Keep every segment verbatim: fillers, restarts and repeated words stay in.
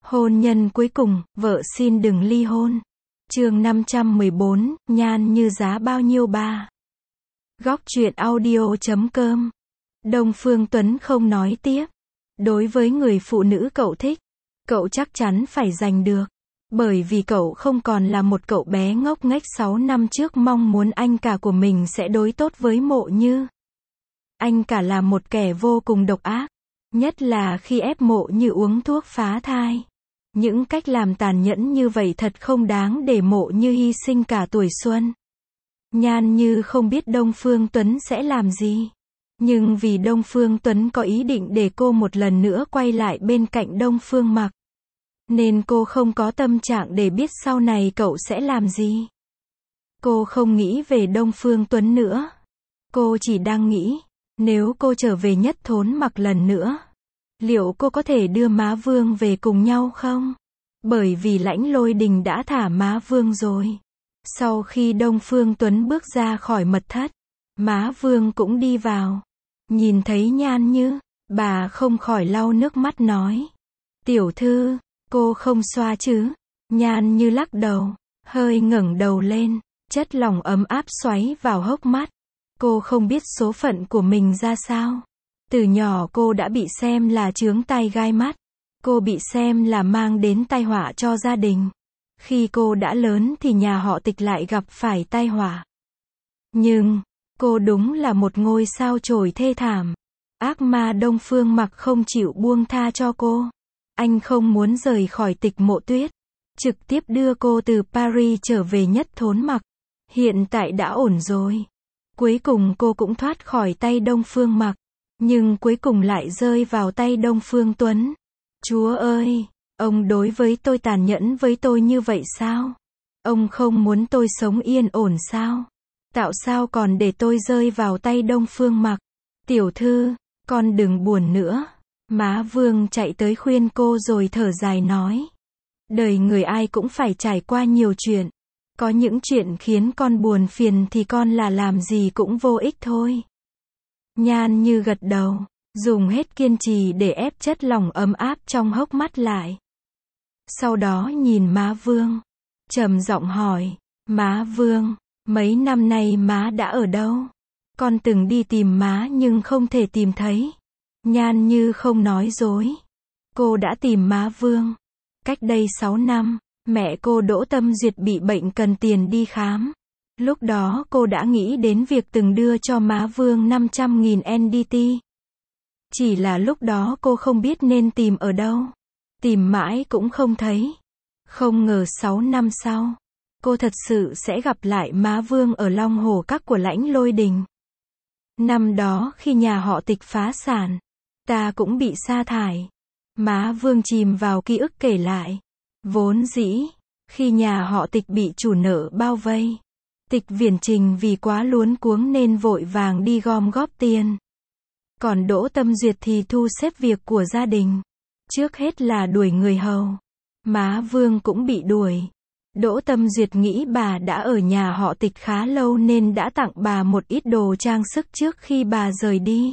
Hôn nhân cuối cùng, vợ xin đừng ly hôn. Chương năm trăm mười bốn, Nhan Như giá bao nhiêu ba. Góc truyện audio chấm com. Đông Phương Tuấn không nói tiếp. Đối với người phụ nữ cậu thích, cậu chắc chắn phải giành được. Bởi vì cậu không còn là một cậu bé ngốc nghếch sáu năm trước mong muốn anh cả của mình sẽ đối tốt với Mộ Như. Anh cả là một kẻ vô cùng độc ác, nhất là khi ép Mộ Như uống thuốc phá thai. Những cách làm tàn nhẫn như vậy thật không đáng để Mộ Như hy sinh cả tuổi xuân. Nhan Như không biết Đông Phương Tuấn sẽ làm gì. Nhưng vì Đông Phương Tuấn có ý định để cô một lần nữa quay lại bên cạnh Đông Phương Mặc, nên cô không có tâm trạng để biết sau này cậu sẽ làm gì. Cô không nghĩ về Đông Phương Tuấn nữa. Cô chỉ đang nghĩ, nếu cô trở về Nhất Thốn Mặc lần nữa, liệu cô có thể đưa Má Vương về cùng nhau không? Bởi vì Lãnh Lôi Đình đã thả Má Vương rồi. Sau khi Đông Phương Tuấn bước ra khỏi mật thất, Má Vương cũng đi vào. Nhìn thấy Nhan Như, bà không khỏi lau nước mắt nói: "Tiểu thư, cô không xoa chứ?" Nhan Như lắc đầu, hơi ngẩng đầu lên, chất lỏng ấm áp xoáy vào hốc mắt. Cô không biết số phận của mình ra sao. Từ nhỏ cô đã bị xem là chướng tai gai mắt. Cô bị xem là mang đến tai họa cho gia đình. Khi cô đã lớn thì nhà họ Tịch lại gặp phải tai họa. Nhưng, cô đúng là một ngôi sao chổi thê thảm. Ác ma Đông Phương Mặc không chịu buông tha cho cô. Anh không muốn rời khỏi Tịch Mộ Tuyết. Trực tiếp đưa cô từ Paris trở về Nhất Thốn Mặc. Hiện tại đã ổn rồi. Cuối cùng cô cũng thoát khỏi tay Đông Phương Mặc. Nhưng cuối cùng lại rơi vào tay Đông Phương Tuấn. Chúa ơi, ông đối với tôi tàn nhẫn với tôi như vậy sao? Ông không muốn tôi sống yên ổn sao? Tạo sao còn để tôi rơi vào tay Đông Phương Mặc? Tiểu thư, con đừng buồn nữa. Má Vương chạy tới khuyên cô rồi thở dài nói: đời người ai cũng phải trải qua nhiều chuyện. Có những chuyện khiến con buồn phiền thì con là làm gì cũng vô ích thôi. Nhan Như gật đầu, dùng hết kiên trì để ép chất lỏng ấm áp trong hốc mắt lại. Sau đó nhìn Má Vương, trầm giọng hỏi: Má Vương, mấy năm nay má đã ở đâu? Con từng đi tìm má nhưng không thể tìm thấy. Nhan Như không nói dối. Cô đã tìm Má Vương. Cách đây sáu năm, mẹ cô Đỗ Tâm Duyệt bị bệnh cần tiền đi khám. Lúc đó cô đã nghĩ đến việc từng đưa cho Má Vương năm trăm nghìn en đê tê. Chỉ là lúc đó cô không biết nên tìm ở đâu. Tìm mãi cũng không thấy. Không ngờ sáu năm sau, cô thật sự sẽ gặp lại Má Vương ở Long Hồ Các của Lãnh Lôi Đình. Năm đó khi nhà họ Tịch phá sản, ta cũng bị sa thải. Má Vương chìm vào ký ức kể lại. Vốn dĩ, khi nhà họ Tịch bị chủ nợ bao vây, Tịch Viễn Trình vì quá luống cuống nên vội vàng đi gom góp tiền. Còn Đỗ Tâm Duyệt thì thu xếp việc của gia đình. Trước hết là đuổi người hầu. Má Vương cũng bị đuổi. Đỗ Tâm Duyệt nghĩ bà đã ở nhà họ Tịch khá lâu nên đã tặng bà một ít đồ trang sức trước khi bà rời đi.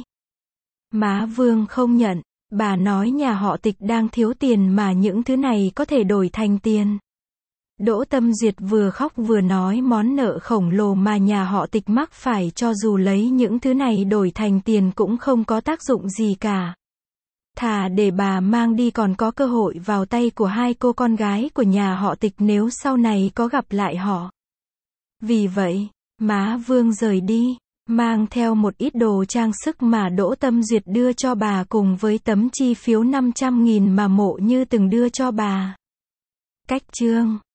Má Vương không nhận. Bà nói nhà họ Tịch đang thiếu tiền mà những thứ này có thể đổi thành tiền. Đỗ Tâm Duyệt vừa khóc vừa nói món nợ khổng lồ mà nhà họ Tịch mắc phải cho dù lấy những thứ này đổi thành tiền cũng không có tác dụng gì cả. Thà để bà mang đi còn có cơ hội vào tay của hai cô con gái của nhà họ Tịch nếu sau này có gặp lại họ. Vì vậy, Má Vương rời đi, mang theo một ít đồ trang sức mà Đỗ Tâm Duyệt đưa cho bà cùng với tấm chi phiếu năm trăm nghìn mà Mộ Như từng đưa cho bà. Cách chương